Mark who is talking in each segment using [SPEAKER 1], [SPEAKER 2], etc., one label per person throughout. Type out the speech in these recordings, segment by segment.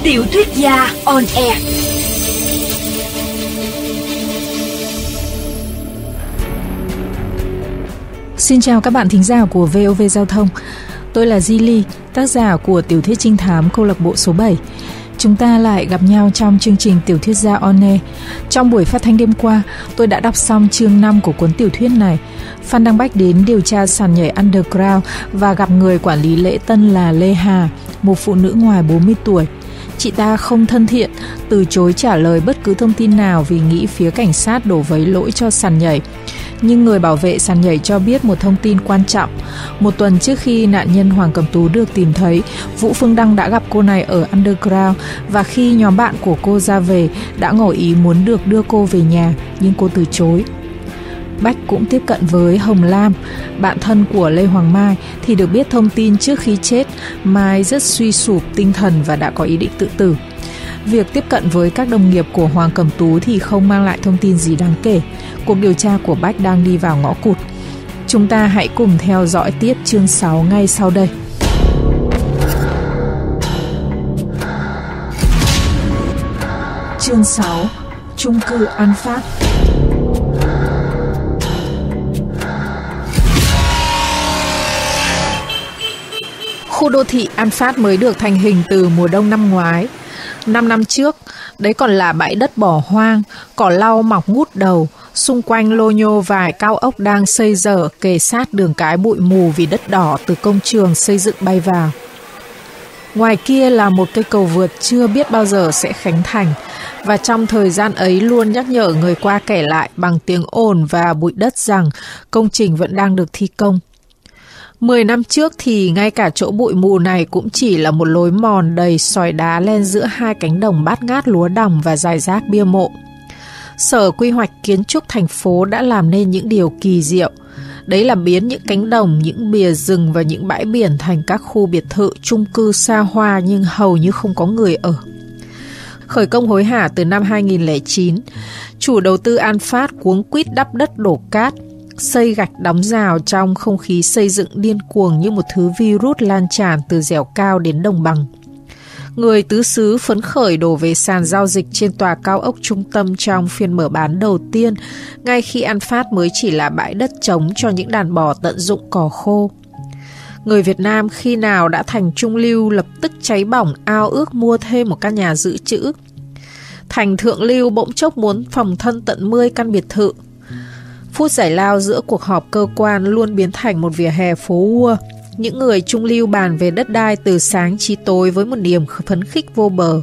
[SPEAKER 1] Tiểu thuyết gia on air.
[SPEAKER 2] Xin chào các bạn thính giả của VOV Giao thông. Tôi là Di Ly, tác giả của tiểu thuyết trinh thám câu lạc bộ số 7. Chúng ta lại gặp nhau trong chương trình Tiểu thuyết gia on air. Trong buổi phát thanh đêm qua, tôi đã đọc xong chương 5 của cuốn tiểu thuyết này. Phan Đăng Bách đến điều tra sàn nhảy underground và gặp người quản lý lễ tân là Lê Hà, một phụ nữ ngoài 40 tuổi. Chị ta không thân thiện, từ chối trả lời bất cứ thông tin nào vì nghĩ phía cảnh sát đổ vấy lỗi cho sàn nhảy. Nhưng người bảo vệ sàn nhảy cho biết một thông tin quan trọng. Một tuần trước khi nạn nhân Hoàng Cẩm Tú được tìm thấy, Vũ Phương Đăng đã gặp cô này ở underground, và khi nhóm bạn của cô ra về đã ngỏ ý muốn được đưa cô về nhà, nhưng cô từ chối. Bách cũng tiếp cận với Hồng Lam, bạn thân của Lê Hoàng Mai, thì được biết thông tin trước khi chết, Mai rất suy sụp tinh thần và đã có ý định tự tử. Việc tiếp cận với các đồng nghiệp của Hoàng Cẩm Tú thì không mang lại thông tin gì đáng kể. Cuộc điều tra của Bách đang đi vào ngõ cụt. Chúng ta hãy cùng theo dõi tiếp chương 6 ngay sau đây. Chương 6. Chung cư An Phát. Khu đô thị An Phát mới được thành hình từ mùa đông năm ngoái. 5 năm trước, đấy còn là bãi đất bỏ hoang, cỏ lau mọc ngút đầu, xung quanh lô nhô vài cao ốc đang xây dở kề sát đường cái bụi mù vì đất đỏ từ công trường xây dựng bay vào. Ngoài kia là một cây cầu vượt chưa biết bao giờ sẽ khánh thành, và trong thời gian ấy luôn nhắc nhở người qua kẻ lại bằng tiếng ồn và bụi đất rằng công trình vẫn đang được thi công. 10 năm trước thì ngay cả chỗ bụi mù này cũng chỉ là một lối mòn đầy sỏi đá len giữa hai cánh đồng bát ngát lúa đồng và rải rác bia mộ. Sở Quy hoạch Kiến trúc thành phố đã làm nên những điều kỳ diệu. Đấy là biến những cánh đồng, những bìa rừng và những bãi biển thành các khu biệt thự, chung cư xa hoa nhưng hầu như không có người ở. Khởi công hối hả từ năm 2009, chủ đầu tư An Phát cuống quýt đắp đất đổ cát, xây gạch đóng rào trong không khí xây dựng điên cuồng như một thứ virus lan tràn từ dẻo cao đến đồng bằng. Người tứ xứ phấn khởi đổ về sàn giao dịch trên tòa cao ốc trung tâm trong phiên mở bán đầu tiên, ngay khi An Phát mới chỉ là bãi đất trống cho những đàn bò tận dụng cỏ khô. Người Việt Nam khi nào đã thành trung lưu lập tức cháy bỏng ao ước mua thêm một căn nhà dự trữ. Thành thượng lưu bỗng chốc muốn phòng thân tận 10 căn biệt thự. Phút giải lao giữa cuộc họp cơ quan luôn biến thành một vỉa hè phố Ua. Những người trung lưu bàn về đất đai từ sáng chí tối với một niềm phấn khích vô bờ.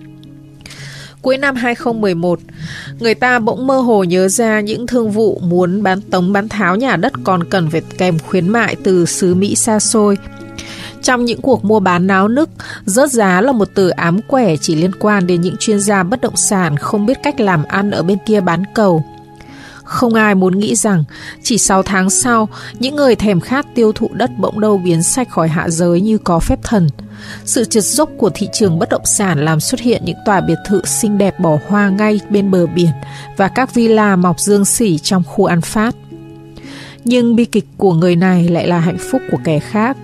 [SPEAKER 2] Cuối năm 2011, người ta bỗng mơ hồ nhớ ra những thương vụ muốn bán tống bán tháo nhà đất còn cần phải kèm khuyến mại từ xứ Mỹ xa xôi. Trong những cuộc mua bán náo nức, rớt giá là một từ ám quẻ chỉ liên quan đến những chuyên gia bất động sản không biết cách làm ăn ở bên kia bán cầu. Không ai muốn nghĩ rằng chỉ 6 tháng sau, những người thèm khát tiêu thụ đất bỗng đâu biến sạch khỏi hạ giới như có phép thần. Sự trượt dốc của thị trường bất động sản làm xuất hiện những tòa biệt thự xinh đẹp bỏ hoang ngay bên bờ biển và các villa mọc dương xỉ trong khu An Phát. Nhưng bi kịch của người này lại là hạnh phúc của kẻ khác.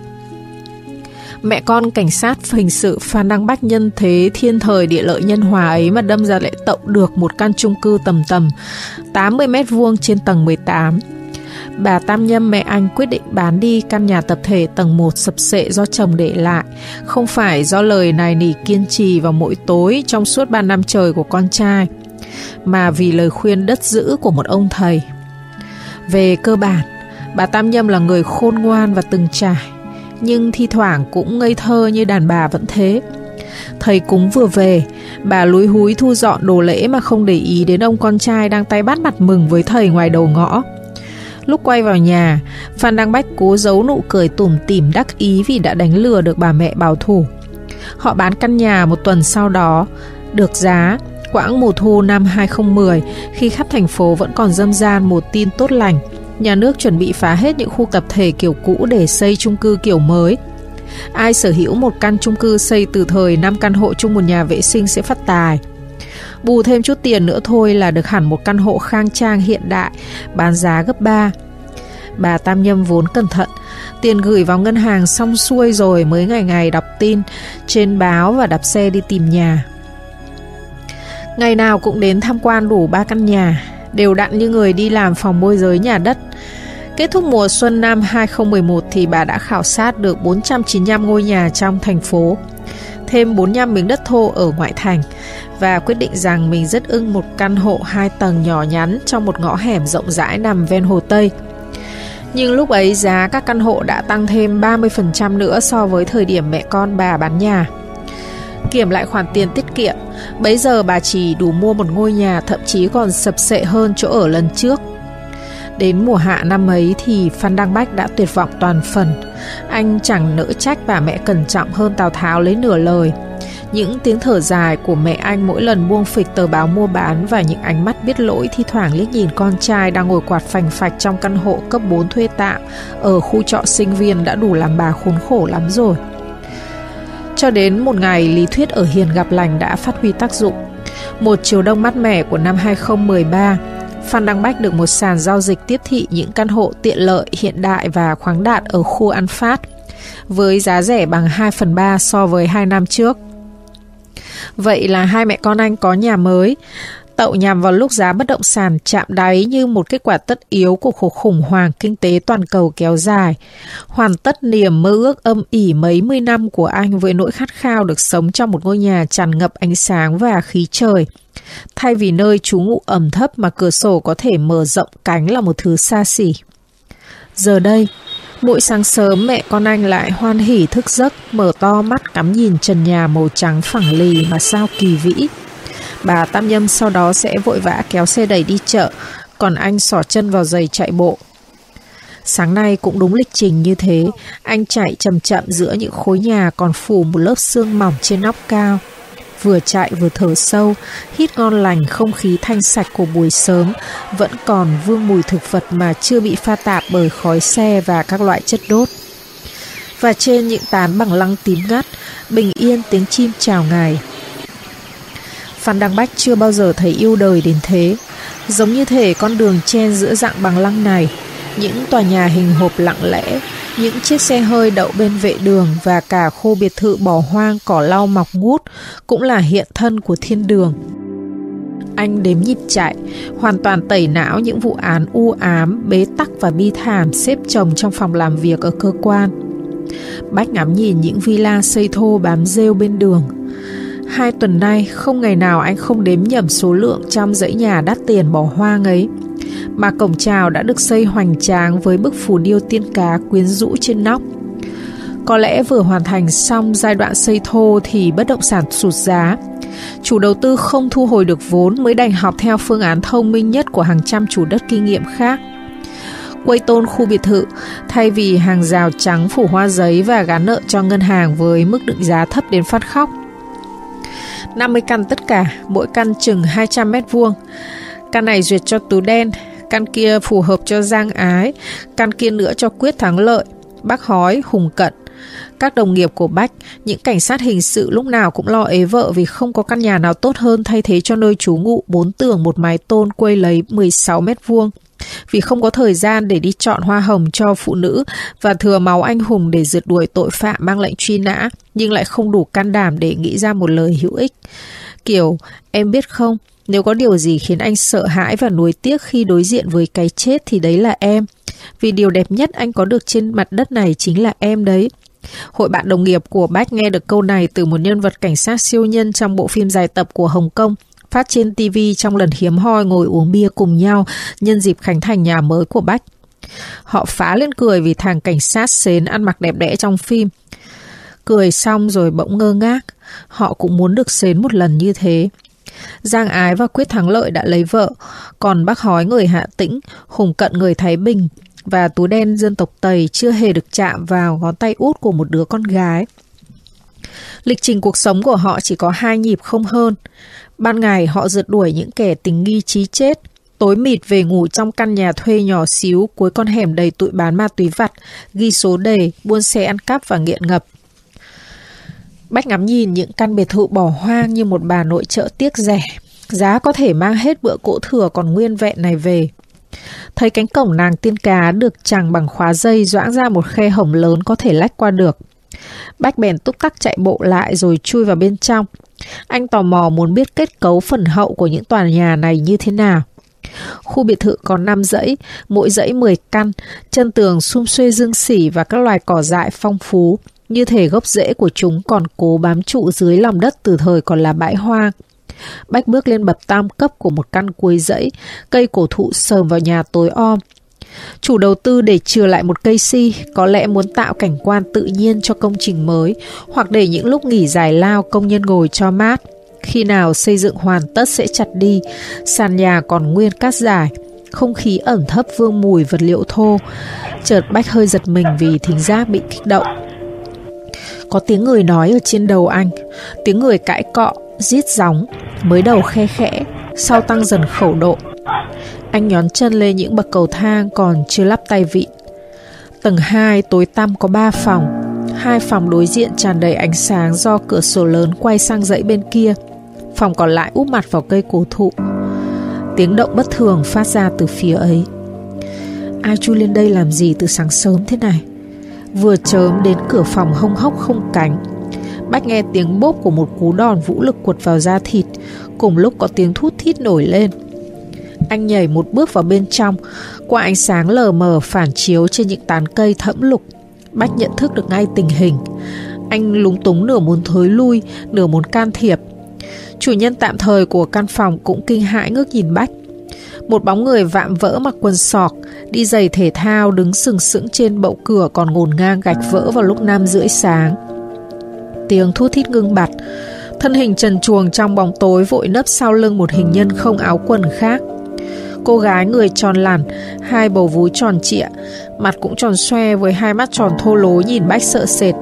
[SPEAKER 2] Mẹ con cảnh sát hình sự Phan Đăng Bách nhân thế thiên thời địa lợi nhân hòa ấy mà đâm ra lại tậu được một căn chung cư tầm 80 m² trên tầng 18. Bà Tam Nhâm mẹ anh quyết định bán đi căn nhà tập thể tầng 1 sập sệ do chồng để lại, không phải do lời nài nỉ kiên trì vào mỗi tối trong suốt 3 năm trời của con trai, mà vì lời khuyên đất giữ của một ông thầy. Về cơ bản, bà Tam Nhâm là người khôn ngoan và từng trải, nhưng thi thoảng cũng ngây thơ như đàn bà vẫn thế. Thầy cúng vừa về, bà lúi húi thu dọn đồ lễ mà không để ý đến ông con trai đang tay bắt mặt mừng với thầy ngoài đầu ngõ. Lúc quay vào nhà, Phan Đăng Bách cố giấu nụ cười tủm tỉm đắc ý vì đã đánh lừa được bà mẹ bảo thủ. Họ bán căn nhà một tuần sau đó, được giá. Quãng mùa thu năm 2010, khi khắp thành phố vẫn còn râm ran một tin tốt lành. Nhà nước chuẩn bị phá hết những khu tập thể kiểu cũ để xây chung cư kiểu mới. Ai sở hữu một căn chung cư xây từ thời 5 căn hộ chung một nhà vệ sinh sẽ phát tài. Bù thêm chút tiền nữa thôi là được hẳn một căn hộ khang trang hiện đại, bán giá gấp 3. Bà Tam Nhâm vốn cẩn thận, Tiền gửi vào ngân hàng xong xuôi rồi mới ngày ngày đọc tin trên báo và đạp xe đi tìm nhà. Ngày nào cũng đến tham quan đủ 3 căn nhà, đều đặn như người đi làm phòng môi giới nhà đất. Kết thúc mùa xuân năm 2011 thì bà đã khảo sát được 495 ngôi nhà trong thành phố, thêm 45 miếng đất thô ở ngoại thành, và quyết định rằng mình rất ưng một căn hộ 2 tầng nhỏ nhắn trong một ngõ hẻm rộng rãi nằm ven Hồ Tây. Nhưng lúc ấy giá các căn hộ đã tăng thêm 30% nữa so với thời điểm mẹ con bà bán nhà. Kiểm lại khoản tiền tiết kiệm, bấy giờ bà chỉ đủ mua một ngôi nhà, thậm chí còn sập sệ hơn chỗ ở lần trước. Đến mùa hạ năm ấy thì Phan Đăng Bách đã tuyệt vọng toàn phần. Anh chẳng nỡ trách bà mẹ cẩn trọng hơn Tào Tháo lấy nửa lời. Những tiếng thở dài của mẹ anh mỗi lần buông phịch tờ báo mua bán và những ánh mắt biết lỗi thi thoảng liếc nhìn con trai đang ngồi quạt phành phạch trong căn hộ cấp 4 thuê tạm ở khu trọ sinh viên đã đủ làm bà khốn khổ lắm rồi. Cho đến một ngày lý thuyết ở Hiền gặp lành đã phát huy tác dụng. Một chiều đông mát mẻ của năm 2013, Phan Đăng Bách được một sàn giao dịch tiếp thị những căn hộ tiện lợi, hiện đại và khoáng đạt ở khu An Phát, với giá rẻ bằng 2/3 so với 2 năm trước. Vậy là hai mẹ con anh có nhà mới, tậu nhằm vào lúc giá bất động sản chạm đáy như một kết quả tất yếu của cuộc khủng hoảng kinh tế toàn cầu kéo dài, hoàn tất niềm mơ ước âm ỉ mấy mươi năm của anh với nỗi khát khao được sống trong một ngôi nhà tràn ngập ánh sáng và khí trời. Thay vì nơi trú ngụ ẩm thấp mà cửa sổ có thể mở rộng cánh là một thứ xa xỉ. Giờ đây, mỗi sáng sớm mẹ con anh lại hoan hỉ thức giấc, mở to mắt ngắm nhìn trần nhà màu trắng phẳng lì mà sao kỳ vĩ. Bà Tam Nhâm sau đó sẽ vội vã kéo xe đẩy đi chợ, còn anh xỏ chân vào giày chạy bộ. Sáng nay cũng đúng lịch trình như thế, anh chạy chậm chậm giữa những khối nhà còn phủ một lớp sương mỏng trên nóc cao. Vừa chạy vừa thở sâu, hít ngon lành không khí thanh sạch của buổi sớm, vẫn còn vương mùi thực vật mà chưa bị pha tạp bởi khói xe và các loại chất đốt. Và trên những tán bằng lăng tím ngắt, bình yên tiếng chim chào ngày. Phan Đăng Bách chưa bao giờ thấy yêu đời đến thế. Giống như thể con đường chen giữa dạng bằng lăng này, những tòa nhà hình hộp lặng lẽ, những chiếc xe hơi đậu bên vệ đường và cả khu biệt thự bỏ hoang cỏ lau mọc ngút cũng là hiện thân của thiên đường. Anh đếm nhịp chạy, hoàn toàn tẩy não những vụ án u ám, bế tắc và bi thảm xếp chồng trong phòng làm việc ở cơ quan. Bách ngắm nhìn những villa xây thô bám rêu bên đường. 2 tuần nay không ngày nào anh không đếm nhầm số lượng trong dãy nhà đắt tiền bỏ hoang ấy, mà cổng chào đã được xây hoành tráng với bức phù điêu tiên cá quyến rũ trên nóc. Có lẽ vừa hoàn thành xong giai đoạn xây thô thì bất động sản sụt giá. Chủ đầu tư không thu hồi được vốn mới đành học theo phương án thông minh nhất của hàng trăm chủ đất kinh nghiệm khác. Quây tôn khu biệt thự, thay vì hàng rào trắng phủ hoa giấy và gán nợ cho ngân hàng với mức định giá thấp đến phát khóc. 50 căn tất cả, mỗi căn chừng 200 m². Căn này duyệt cho Tú Đen, căn kia phù hợp cho Giang Ái, căn kia nữa cho Quyết Thắng Lợi, Bác Hói, Hùng Cận. Các đồng nghiệp của Bách, những cảnh sát hình sự lúc nào cũng lo ế vợ vì không có căn nhà nào tốt hơn thay thế cho nơi trú ngụ 4 tường một mái tôn quây lấy 16 m². Vì không có thời gian để đi chọn hoa hồng cho phụ nữ và thừa máu anh hùng để rượt đuổi tội phạm mang lệnh truy nã, nhưng lại không đủ can đảm để nghĩ ra một lời hữu ích. Kiểu, em biết không, nếu có điều gì khiến anh sợ hãi và nuối tiếc khi đối diện với cái chết thì đấy là em. Vì điều đẹp nhất anh có được trên mặt đất này chính là em đấy. Hội bạn đồng nghiệp của Bách nghe được câu này từ một nhân vật cảnh sát siêu nhân trong bộ phim dài tập của Hồng Kông, phát trên TV trong lần hiếm hoi ngồi uống bia cùng nhau nhân dịp khánh thành nhà mới của Bách. Họ phá lên cười vì thằng cảnh sát sến ăn mặc đẹp đẽ trong phim. Cười xong rồi bỗng ngơ ngác, họ cũng muốn được sến một lần như thế. Giang Ái và Quyết Thắng Lợi đã lấy vợ, còn Bác Hói người Hà Tĩnh, Hùng Cận người Thái Bình và Tú Đen dân tộc Tây chưa hề được chạm vào ngón tay út của một đứa con gái. Lịch trình cuộc sống của họ chỉ có 2 nhịp không hơn. Ban ngày họ rượt đuổi những kẻ tình nghi chí chết, tối mịt về ngủ trong căn nhà thuê nhỏ xíu cuối con hẻm đầy tụi bán ma túy vặt, ghi số đề, buôn xe ăn cắp và nghiện ngập. Bách ngắm nhìn những căn biệt thự bỏ hoang như một bà nội trợ tiếc rẻ, giá có thể mang hết bữa cỗ thừa còn nguyên vẹn này về. Thấy cánh cổng nàng tiên cá được chằng bằng khóa dây doãng ra một khe hổng lớn có thể lách qua được. Bách bèn túc tắc chạy bộ lại rồi chui vào bên trong. Anh tò mò muốn biết kết cấu phần hậu của những tòa nhà này như thế nào. Khu biệt thự có 5 dãy, mỗi dãy 10 căn, chân tường sum xuê dương xỉ và các loài cỏ dại phong phú, như thể gốc rễ của chúng còn cố bám trụ dưới lòng đất từ thời còn là bãi hoang. Bách bước lên bậc tam cấp của một căn cuối dãy, cây cổ thụ sờm vào nhà tối om. Chủ đầu tư để chừa lại một cây si, có lẽ muốn tạo cảnh quan tự nhiên cho công trình mới, hoặc để những lúc nghỉ giải lao công nhân ngồi cho mát. Khi nào xây dựng hoàn tất sẽ chặt đi, sàn nhà còn nguyên cát dài, không khí ẩm thấp vương mùi vật liệu thô. Chợt Bách hơi giật mình vì thính giác bị kích động. Có tiếng người nói ở trên đầu anh, tiếng người cãi cọ, rít gióng, mới đầu khe khẽ, sau tăng dần khẩu độ. Anh nhón chân lên những bậc cầu thang còn chưa lắp tay vịn. Tầng 2 tối tăm có 3 phòng. 2 phòng đối diện tràn đầy ánh sáng do cửa sổ lớn quay sang dãy bên kia. Phòng còn lại úp mặt vào cây cổ thụ. Tiếng động bất thường phát ra từ phía ấy. Ai chui lên đây làm gì từ sáng sớm thế này? Vừa chớm đến cửa phòng hông hốc không cánh. Bách nghe tiếng bốp của một cú đòn vũ lực quật vào da thịt. Cùng lúc có tiếng thút thít nổi lên. Anh nhảy một bước vào bên trong. Qua ánh sáng lờ mờ phản chiếu trên những tán cây thẫm lục, Bách nhận thức được ngay tình hình. Anh lúng túng nửa muốn thối lui, nửa muốn can thiệp. Chủ nhân tạm thời của căn phòng cũng kinh hãi ngước nhìn Bách. Một bóng người vạm vỡ mặc quần sọc, đi giày thể thao đứng sừng sững trên bậu cửa còn ngổn ngang gạch vỡ vào lúc 5:30 sáng. Tiếng thút thít ngưng bặt. Thân hình trần truồng trong bóng tối vội nấp sau lưng một hình nhân không áo quần khác. Cô gái người tròn lẳn, 2 bầu vú tròn trịa, mặt cũng tròn xoe với 2 mắt tròn thô lố nhìn Bách sợ sệt.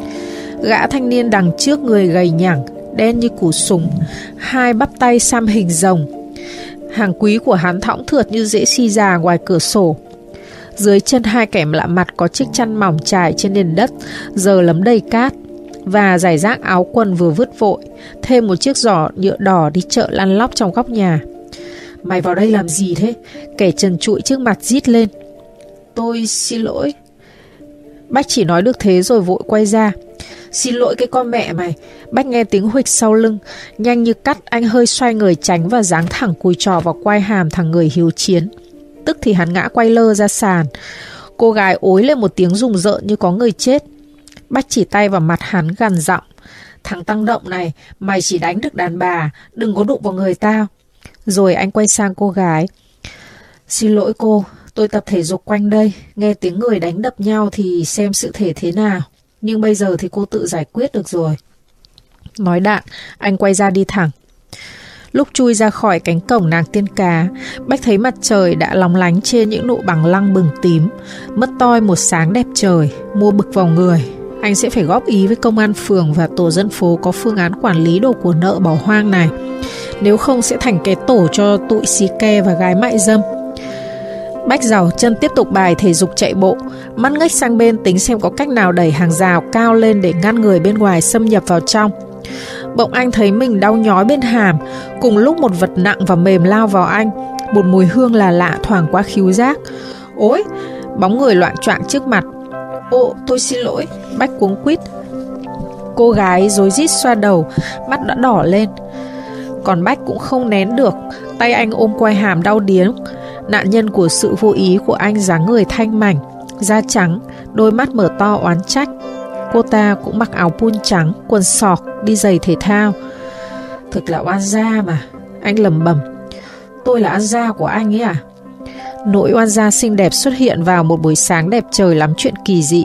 [SPEAKER 2] Gã thanh niên đằng trước người gầy nhẳng, đen như củ súng, 2 bắp tay xăm hình rồng. Hàng quý của hắn thõng thượt như rễ si già ngoài cửa sổ. Dưới chân 2 kẻ lạ mặt có chiếc chăn mỏng trải trên nền đất, giờ lấm đầy cát, và rải rác áo quần vừa vứt vội, thêm một chiếc giỏ nhựa đỏ đi chợ lăn lóc trong góc nhà. Mày vào đây làm gì thế? Kẻ trần trụi trước mặt rít lên. Tôi xin lỗi. Bách chỉ nói được thế rồi vội quay ra. Xin lỗi cái con mẹ mày. Bách nghe tiếng huỵch sau lưng. Nhanh như cắt anh hơi xoay người tránh và giáng thẳng cùi trò vào quai hàm thằng người hiếu chiến. Tức thì hắn ngã quay lơ ra sàn. Cô gái ối lên một tiếng rùng rợn như có người chết. Bách chỉ tay vào mặt hắn gằn giọng. Thằng tăng động này, mày chỉ đánh được đàn bà, đừng có đụng vào người tao. Rồi anh quay sang cô gái. Xin lỗi cô, tôi tập thể dục quanh đây, nghe tiếng người đánh đập nhau thì xem sự thể thế nào. Nhưng bây giờ thì cô tự giải quyết được rồi. Nói đoạn, anh quay ra đi thẳng. Lúc chui ra khỏi cánh cổng nàng tiên cá, Bách thấy mặt trời đã lóng lánh trên những nụ bằng lăng bừng tím. Mất toi một sáng đẹp trời, mua bực vào người. Anh sẽ phải góp ý với công an phường và tổ dân phố có phương án quản lý đồ của nợ bỏ hoang này. Nếu không sẽ thành cái tổ cho tụi xì ke và gái mại dâm. Bách giàu chân tiếp tục bài thể dục chạy bộ, mắt ngếch sang bên tính xem có cách nào đẩy hàng rào cao lên để ngăn người bên ngoài xâm nhập vào trong. Bỗng anh thấy mình đau nhói bên hàm. Cùng lúc một vật nặng và mềm lao vào anh. Một mùi hương là lạ thoảng qua khứu giác. Ôi, bóng người loạng choạng trước mặt. Ồ, tôi xin lỗi. Bách cuống quýt. Cô gái rối rít xoa đầu, mắt đã đỏ lên. Còn Bách cũng không nén được, tay anh ôm quai hàm đau điếng. Nạn nhân của sự vô ý của anh dáng người thanh mảnh, da trắng, đôi mắt mở to oán trách. Cô ta cũng mặc áo pun trắng, quần sọc, đi giày thể thao. Thực là oan gia mà. Anh lẩm bẩm. Tôi là oan gia của anh ấy à? Nỗi oan gia xinh đẹp xuất hiện vào một buổi sáng đẹp trời lắm chuyện kỳ dị.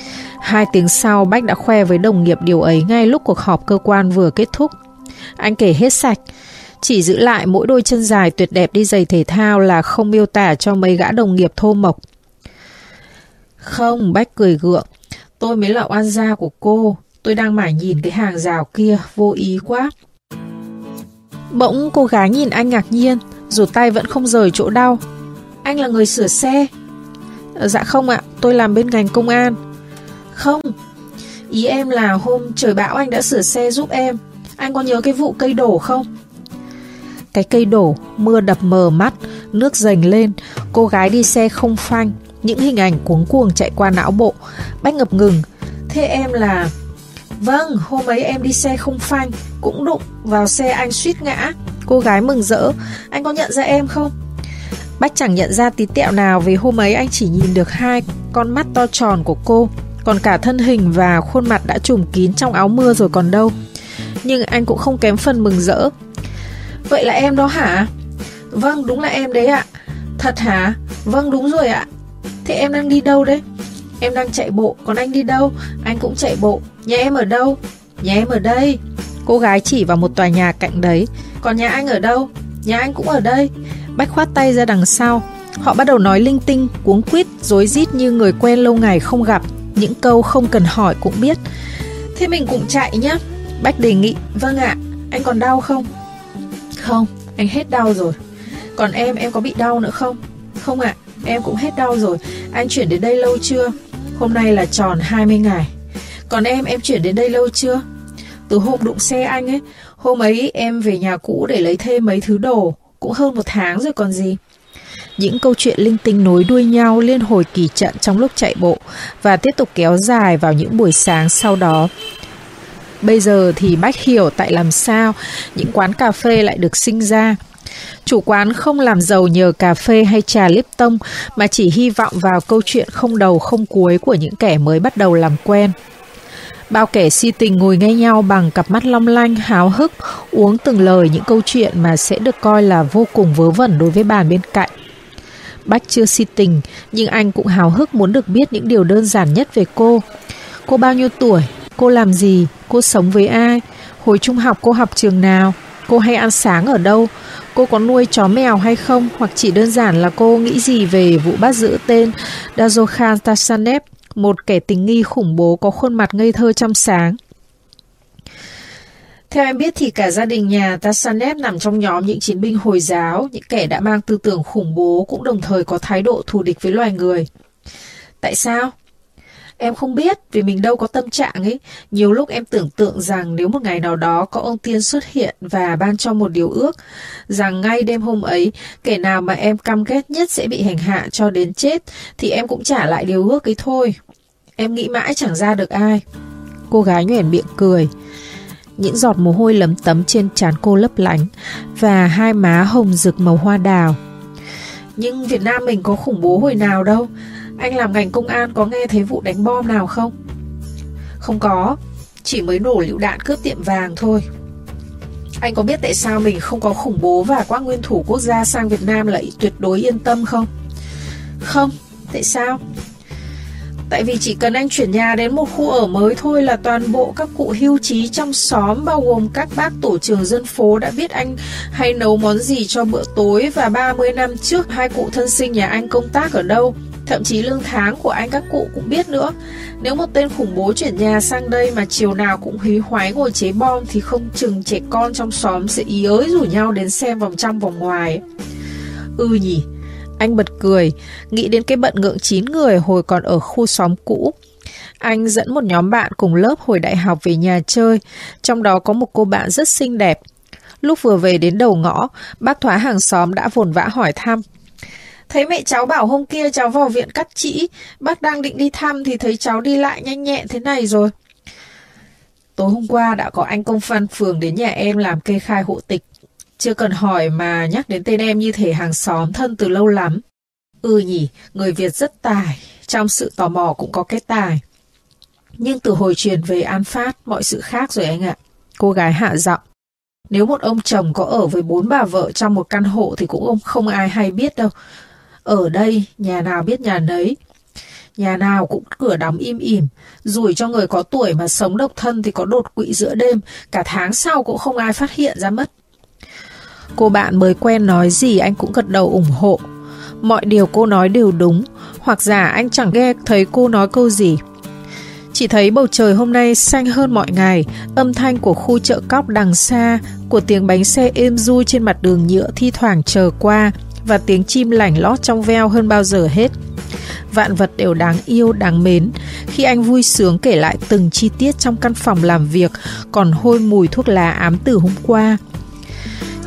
[SPEAKER 2] 2 tiếng sau, Bách đã khoe với đồng nghiệp điều ấy ngay lúc cuộc họp cơ quan vừa kết thúc. Anh kể hết sạch, chỉ giữ lại mỗi đôi chân dài tuyệt đẹp đi giày thể thao là không miêu tả cho mấy gã đồng nghiệp thô mộc. Không, Bách cười gượng, tôi mới là oan gia của cô. Tôi đang mải nhìn cái hàng rào kia, vô ý quá. Bỗng cô gái nhìn anh ngạc nhiên, dù tay vẫn không rời chỗ đau. Anh là người sửa xe? Dạ không ạ, tôi làm bên ngành công an. Không, ý em là hôm trời bão anh đã sửa xe giúp em. Anh có nhớ cái vụ cây đổ không? Cái cây đổ, mưa đập mờ mắt, Nước dâng lên, cô gái đi xe không phanh, những hình ảnh cuống cuồng chạy qua não bộ. Bách ngập ngừng. Thế em là... Vâng, hôm ấy em đi xe không phanh, cũng đụng vào xe anh suýt ngã. Cô gái mừng rỡ. Anh có nhận ra em không? Bách chẳng nhận ra tí tẹo nào, vì hôm ấy anh chỉ nhìn được 2 con mắt to tròn của cô, còn cả thân hình và khuôn mặt đã trùm kín trong áo mưa rồi còn đâu. Nhưng anh cũng không kém phần mừng rỡ. Vậy là em đó hả? Vâng, đúng là em đấy ạ. Thật hả? Vâng, đúng rồi ạ. Thế em đang đi đâu đấy? Em đang chạy bộ, còn anh đi đâu? Anh cũng chạy bộ. Nhà em ở đâu? Nhà em ở đây. Cô gái chỉ vào một tòa nhà cạnh đấy. Còn nhà anh ở đâu? Nhà anh cũng ở đây. Bách khoát tay ra đằng sau. Họ bắt đầu nói linh tinh, cuống quýt, rối rít như người quen lâu ngày không gặp. Những câu không cần hỏi cũng biết. Thế mình cũng chạy nhé. Bách đề nghị. Vâng ạ. Anh còn đau không? Không, anh hết đau rồi. Còn em có bị đau nữa không? Không ạ, em cũng hết đau rồi. Anh chuyển đến đây lâu chưa? Hôm nay là tròn 20 ngày. Còn em chuyển đến đây lâu chưa? Từ hôm đụng xe anh ấy. Hôm ấy em về nhà cũ để lấy thêm mấy thứ đồ. Cũng hơn 1 tháng rồi còn gì. Những câu chuyện linh tinh nối đuôi nhau liên hồi kỳ trận trong lúc chạy bộ và tiếp tục kéo dài vào những buổi sáng sau đó. Bây giờ thì Bách hiểu tại làm sao những quán cà phê lại được sinh ra. Chủ quán không làm giàu nhờ cà phê hay trà Lipton, mà chỉ hy vọng vào câu chuyện không đầu không cuối của những kẻ mới bắt đầu làm quen. Bao kẻ si tình ngồi nghe nhau bằng cặp mắt long lanh, háo hức, uống từng lời những câu chuyện mà sẽ được coi là vô cùng vớ vẩn đối với bàn bên cạnh. Bách chưa si tình, nhưng anh cũng háo hức muốn được biết những điều đơn giản nhất về cô. Cô bao nhiêu tuổi? Cô làm gì? Cô sống với ai? Hồi trung học cô học trường nào? Cô hay ăn sáng ở đâu? Cô có nuôi chó mèo hay không? Hoặc chỉ đơn giản là cô nghĩ gì về vụ bắt giữ tên Dazokan Tassanev, một kẻ tình nghi khủng bố có khuôn mặt ngây thơ trong sáng? Theo em biết thì cả gia đình nhà Tassanev nằm trong nhóm những chiến binh Hồi giáo, những kẻ đã mang tư tưởng khủng bố, cũng đồng thời có thái độ thù địch với loài người. Tại sao? Em không biết, vì mình đâu có tâm trạng ấy. Nhiều lúc em tưởng tượng rằng nếu một ngày nào đó có ông tiên xuất hiện và ban cho một điều ước, rằng ngay đêm hôm ấy, kẻ nào mà em căm ghét nhất sẽ bị hành hạ cho đến chết, thì em cũng trả lại điều ước ấy thôi. Em nghĩ mãi chẳng ra được ai. Cô gái nhoẻn miệng cười. Những giọt mồ hôi lấm tấm trên trán cô lấp lánh, và 2 má hồng rực màu hoa đào. Nhưng Việt Nam mình có khủng bố hồi nào đâu. Anh làm ngành công an có nghe thấy vụ đánh bom nào không? Không có, chỉ mới nổ lựu đạn cướp tiệm vàng thôi. Anh có biết tại sao mình không có khủng bố và các nguyên thủ quốc gia sang Việt Nam lại tuyệt đối yên tâm không? Không, tại sao? Tại vì chỉ cần anh chuyển nhà đến một khu ở mới thôi là toàn bộ các cụ hưu trí trong xóm, bao gồm các bác tổ trưởng dân phố, đã biết anh hay nấu món gì cho bữa tối, và 30 năm trước 2 cụ thân sinh nhà anh công tác ở đâu. Thậm chí lương tháng của anh các cụ cũng biết nữa. Nếu một tên khủng bố chuyển nhà sang đây mà chiều nào cũng húy hoái ngồi chế bom, thì không chừng trẻ con trong xóm sẽ ý ới rủ nhau đến xem vòng trong vòng ngoài. Nhỉ. Anh bật cười, nghĩ đến cái bận ngượng 9 người hồi còn ở khu xóm cũ. Anh dẫn một nhóm bạn cùng lớp hồi đại học về nhà chơi, trong đó có một cô bạn rất xinh đẹp. Lúc vừa về đến đầu ngõ, bác Thoá hàng xóm đã vồn vã hỏi thăm. Thấy mẹ cháu bảo hôm kia cháu vào viện cắt trĩ, bác đang định đi thăm thì thấy cháu đi lại nhanh nhẹn thế này rồi. Tối hôm qua đã có anh công văn phường đến nhà em làm kê khai hộ tịch. Chưa cần hỏi mà nhắc đến tên em như thể hàng xóm thân từ lâu lắm. Nhỉ, người Việt rất tài, trong sự tò mò cũng có cái tài. Nhưng từ hồi truyền về An Phát, mọi sự khác rồi anh ạ. Cô gái hạ giọng. Nếu một ông chồng có ở với 4 bà vợ trong một căn hộ thì cũng không ai hay biết đâu. Ở đây, nhà nào biết nhà nấy. Nhà nào cũng cửa đóng im ỉm. Rủi cho người có tuổi mà sống độc thân thì có đột quỵ giữa đêm, cả tháng sau cũng không ai phát hiện ra mất. Cô bạn mới quen nói gì anh cũng gật đầu ủng hộ. Mọi điều cô nói đều đúng, hoặc giả anh chẳng nghe thấy cô nói câu gì. Chỉ thấy bầu trời hôm nay xanh hơn mọi ngày, âm thanh của khu chợ cóc đằng xa, của tiếng bánh xe êm ru trên mặt đường nhựa thi thoảng chờ qua, và tiếng chim lảnh lót trong veo hơn bao giờ hết. Vạn vật đều đáng yêu, đáng mến, khi anh vui sướng kể lại từng chi tiết trong căn phòng làm việc còn hôi mùi thuốc lá ám từ hôm qua.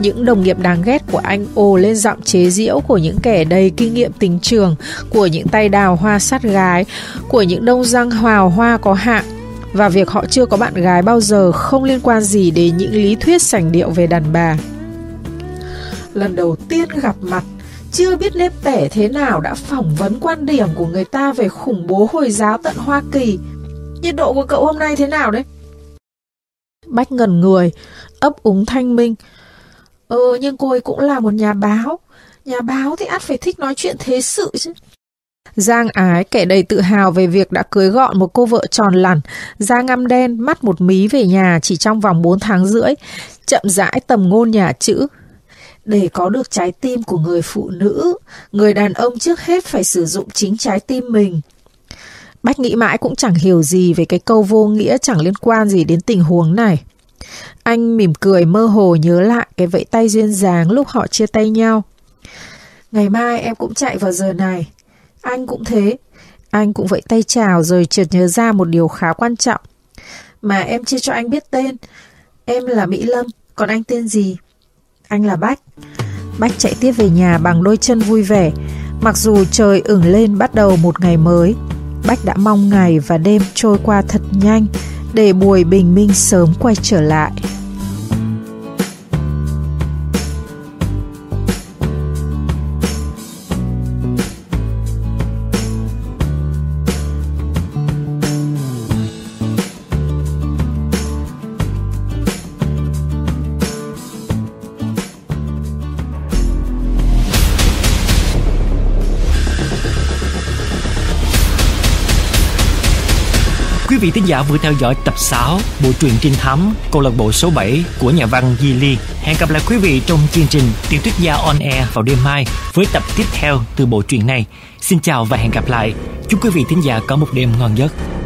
[SPEAKER 2] Những đồng nghiệp đáng ghét của anh ồ lên giọng chế giễu của những kẻ đầy kinh nghiệm tình trường, của những tay đào hoa sát gái, của những đông răng hào hoa có hạng. Và việc họ chưa có bạn gái bao giờ không liên quan gì đến những lý thuyết sành điệu về đàn bà. Lần đầu tiên gặp mặt, chưa biết nếp tẻ thế nào đã phỏng vấn quan điểm của người ta về khủng bố Hồi giáo tận Hoa Kỳ. Nhiệt độ của cậu hôm nay thế nào đấy? Bách ngẩn người, ấp úng thanh minh. Nhưng cô ấy cũng là một nhà báo. Nhà báo thì ắt phải thích nói chuyện thế sự chứ. Giang Ái, kẻ đầy tự hào về việc đã cưới gọn một cô vợ tròn lẳn, da ngăm đen, mắt một mí về nhà chỉ trong vòng 4 tháng rưỡi, chậm rãi tầm ngôn nhà chữ. Để có được trái tim của người phụ nữ, người đàn ông trước hết phải sử dụng chính trái tim mình. Bách nghĩ mãi cũng chẳng hiểu gì về cái câu vô nghĩa chẳng liên quan gì đến tình huống này. Anh mỉm cười mơ hồ nhớ lại cái vẫy tay duyên dáng lúc họ chia tay nhau. Ngày mai em cũng chạy vào giờ này. Anh cũng thế. Anh cũng vẫy tay chào rồi chợt nhớ ra một điều khá quan trọng. Mà em chưa cho anh biết tên. Em là Mỹ Lâm, còn anh tên gì? Anh là Bách. Bách chạy tiếp về nhà bằng đôi chân vui vẻ. Mặc dù trời ửng lên bắt đầu một ngày mới, Bách đã mong ngày và đêm trôi qua thật nhanh để buổi bình minh sớm quay trở lại.
[SPEAKER 3] Quý vị thính giả vừa theo dõi tập 6 bộ truyện trinh thám câu lạc bộ số 7 của nhà văn Di Ly. Hẹn gặp lại quý vị trong chương trình Tiểu thuyết gia on air vào đêm mai với tập tiếp theo từ bộ truyện này. Xin chào và hẹn gặp lại. Chúc quý vị thính giả có một đêm ngon giấc.